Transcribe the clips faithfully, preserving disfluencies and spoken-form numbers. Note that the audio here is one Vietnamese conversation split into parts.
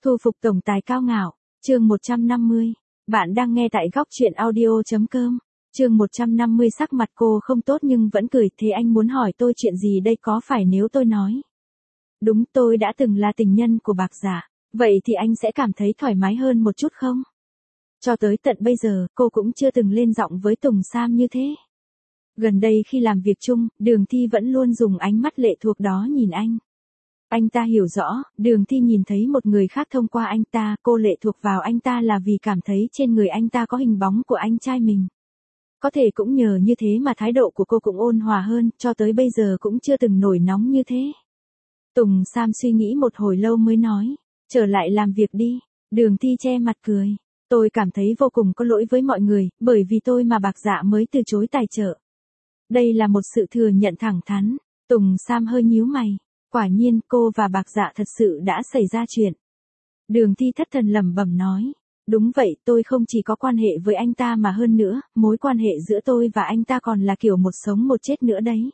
Thu phục tổng tài cao ngạo, chương một trăm năm mươi. Bạn đang nghe tại góc truyện audio.com. Chương một trăm năm mươi. Sắc mặt cô không tốt nhưng vẫn cười. Thế anh muốn hỏi tôi chuyện gì đây, có phải nếu tôi nói? Đúng, tôi đã từng là tình nhân của Bạc Dạ. Vậy thì anh sẽ cảm thấy thoải mái hơn một chút không? Cho tới tận bây giờ, cô cũng chưa từng lên giọng với Tùng Sam như thế. Gần đây khi làm việc chung, Đường Thi vẫn luôn dùng ánh mắt lệ thuộc đó nhìn anh. Anh ta hiểu rõ, Đường Thi nhìn thấy một người khác thông qua anh ta, cô lệ thuộc vào anh ta là vì cảm thấy trên người anh ta có hình bóng của anh trai mình. Có thể cũng nhờ như thế mà thái độ của cô cũng ôn hòa hơn, cho tới bây giờ cũng chưa từng nổi nóng như thế. Tùng Sam suy nghĩ một hồi lâu mới nói, trở lại làm việc đi. Đường Thi che mặt cười. Tôi cảm thấy vô cùng có lỗi với mọi người, bởi vì tôi mà Bạc Dạ mới từ chối tài trợ. Đây là một sự thừa nhận thẳng thắn. Tùng Sam hơi nhíu mày. Quả nhiên cô và Bạc Dạ thật sự đã xảy ra chuyện. Đường Thi thất thần lẩm bẩm nói. Đúng vậy, tôi không chỉ có quan hệ với anh ta mà hơn nữa, mối quan hệ giữa tôi và anh ta còn là kiểu một sống một chết nữa đấy.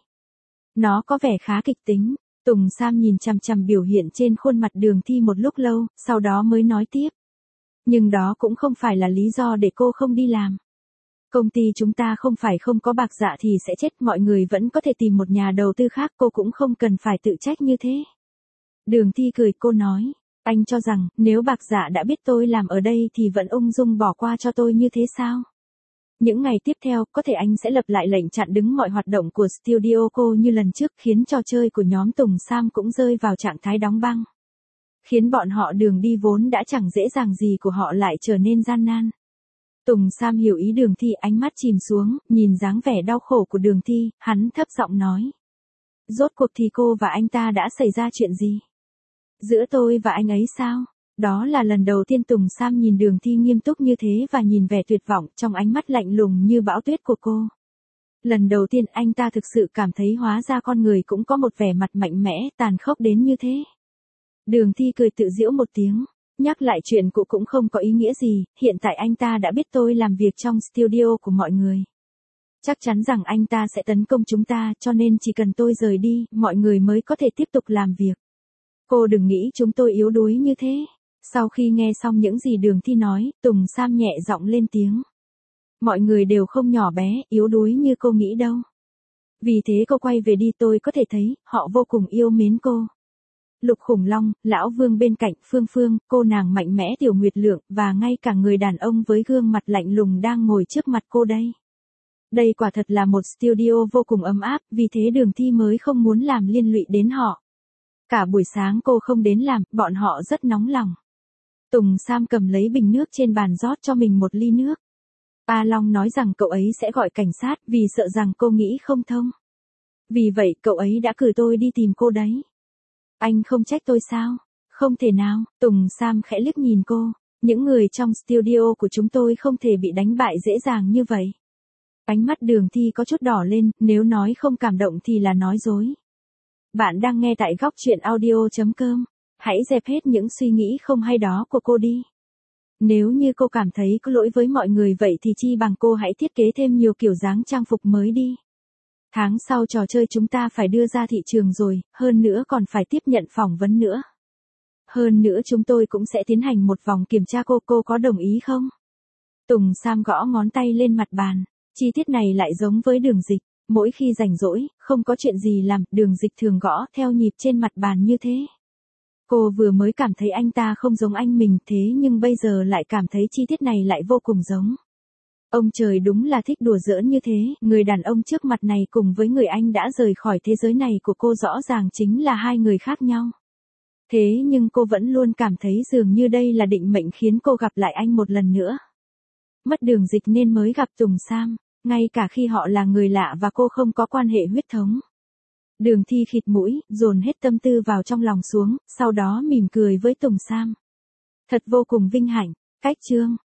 Nó có vẻ khá kịch tính. Tùng Sam nhìn chằm chằm biểu hiện trên khuôn mặt Đường Thi một lúc lâu, sau đó mới nói tiếp. Nhưng đó cũng không phải là lý do để cô không đi làm. Công ty chúng ta không phải không có Bạc Dạ thì sẽ chết, mọi người vẫn có thể tìm một nhà đầu tư khác, cô cũng không cần phải tự trách như thế. Đường Thi cười, cô nói, anh cho rằng nếu Bạc Dạ đã biết tôi làm ở đây thì vẫn ung dung bỏ qua cho tôi như thế sao? Những ngày tiếp theo, có thể anh sẽ lập lại lệnh chặn đứng mọi hoạt động của studio cô như lần trước, khiến trò chơi của nhóm Tùng Sam cũng rơi vào trạng thái đóng băng. Khiến bọn họ đường đi vốn đã chẳng dễ dàng gì của họ lại trở nên gian nan. Tùng Sam hiểu ý Đường Thi, ánh mắt chìm xuống, nhìn dáng vẻ đau khổ của Đường Thi, hắn thấp giọng nói. Rốt cuộc thì cô và anh ta đã xảy ra chuyện gì? Giữa tôi và anh ấy sao? Đó là lần đầu tiên Tùng Sam nhìn Đường Thi nghiêm túc như thế và nhìn vẻ tuyệt vọng trong ánh mắt lạnh lùng như bão tuyết của cô. Lần đầu tiên anh ta thực sự cảm thấy hóa ra con người cũng có một vẻ mặt mạnh mẽ, tàn khốc đến như thế. Đường Thi cười tự giễu một tiếng. Nhắc lại chuyện cũ cũng không có ý nghĩa gì, hiện tại anh ta đã biết tôi làm việc trong studio của mọi người. Chắc chắn rằng anh ta sẽ tấn công chúng ta, cho nên chỉ cần tôi rời đi, mọi người mới có thể tiếp tục làm việc. Cô đừng nghĩ chúng tôi yếu đuối như thế. Sau khi nghe xong những gì Đường Thi nói, Tùng Sam nhẹ giọng lên tiếng. Mọi người đều không nhỏ bé, yếu đuối như cô nghĩ đâu. Vì thế cô quay về đi, tôi có thể thấy, họ vô cùng yêu mến cô. Lục Khủng Long, Lão Vương bên cạnh, Phương Phương, cô nàng mạnh mẽ Tiểu Nguyệt Lượng, và ngay cả người đàn ông với gương mặt lạnh lùng đang ngồi trước mặt cô đây. Đây quả thật là một studio vô cùng ấm áp, vì thế Đường Thi mới không muốn làm liên lụy đến họ. Cả buổi sáng cô không đến làm, bọn họ rất nóng lòng. Tùng Sam cầm lấy bình nước trên bàn rót cho mình một ly nước. A Long nói rằng cậu ấy sẽ gọi cảnh sát vì sợ rằng cô nghĩ không thông. Vì vậy cậu ấy đã cử tôi đi tìm cô đấy. Anh không trách tôi sao? Không thể nào. Tùng Sam khẽ liếc nhìn cô. Những người trong studio của chúng tôi không thể bị đánh bại dễ dàng như vậy. Ánh mắt Đường Thi có chút đỏ lên, nếu nói không cảm động thì là nói dối. Bạn đang nghe tại góc truyện audio.com. Hãy dẹp hết những suy nghĩ không hay đó của cô đi. Nếu như cô cảm thấy có lỗi với mọi người vậy thì chi bằng cô hãy thiết kế thêm nhiều kiểu dáng trang phục mới đi. Tháng sau trò chơi chúng ta phải đưa ra thị trường rồi, hơn nữa còn phải tiếp nhận phỏng vấn nữa. Hơn nữa chúng tôi cũng sẽ tiến hành một vòng kiểm tra cô, cô có đồng ý không? Tùng Sam gõ ngón tay lên mặt bàn, chi tiết này lại giống với Đường Dịch, mỗi khi rảnh rỗi, không có chuyện gì làm, Đường Dịch thường gõ theo nhịp trên mặt bàn như thế. Cô vừa mới cảm thấy anh ta không giống anh mình thế nhưng bây giờ lại cảm thấy chi tiết này lại vô cùng giống. Ông trời đúng là thích đùa giỡn như thế, người đàn ông trước mặt này cùng với người anh đã rời khỏi thế giới này của cô rõ ràng chính là hai người khác nhau. Thế nhưng cô vẫn luôn cảm thấy dường như đây là định mệnh khiến cô gặp lại anh một lần nữa. Mất Đường Dịch nên mới gặp Tùng Sam, ngay cả khi họ là người lạ và cô không có quan hệ huyết thống. Đường Thi khịt mũi, dồn hết tâm tư vào trong lòng xuống, sau đó mỉm cười với Tùng Sam. Thật vô cùng vinh hạnh, cách chương.